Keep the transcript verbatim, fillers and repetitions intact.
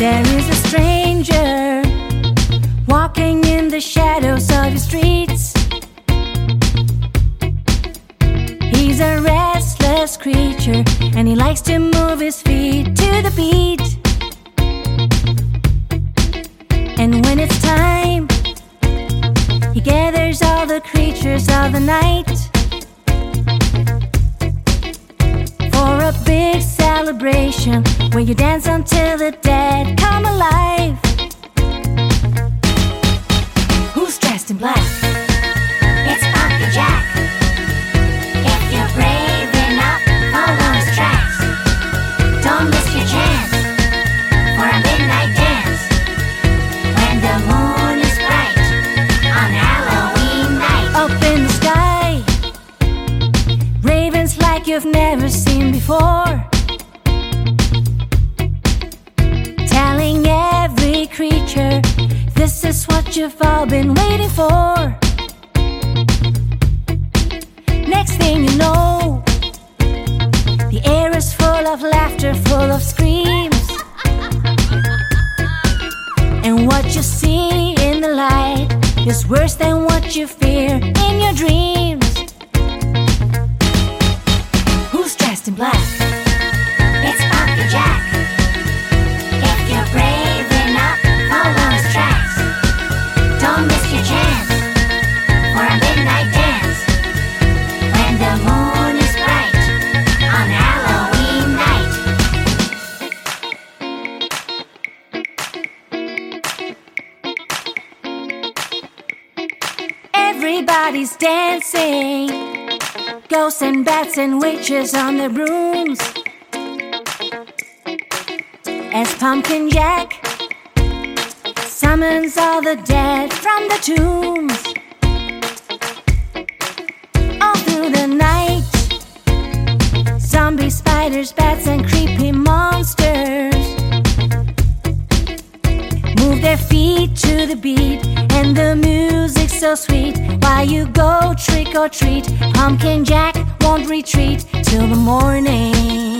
There is a stranger walking in the shadows of the streets. He's a restless creature, and he likes to move his feet to the beat. And when it's time, he gathers all the creatures of the night for a big celebration where you dance until the dead come alive. Who's dressed in black? It's Pumpkin Jack. If you're brave enough, follow his tracks. Don't miss your chance for a midnight dance when the moon is bright on Halloween night. Up in the sky, ravens like you've never seen before, telling every creature, this is what you've all been waiting for. Next thing you know, the air is full of laughter, full of screams, and what you see in the light is worse than what you fear in your dreams. Who's dressed in black? It's Pumpkin Jack. If you're brave enough, follow his tracks. Don't miss your chance for a midnight dance when the moon is bright on Halloween night. Everybody's dancing, ghosts and bats and witches on their brooms, as Pumpkin Jack summons all the dead from the tombs. All through the night, zombies, spiders, bats, and creepy monsters move their feet to the beat, and the music's so sweet. While you go trick or treat, Pumpkin Jack won't retreat till the morning.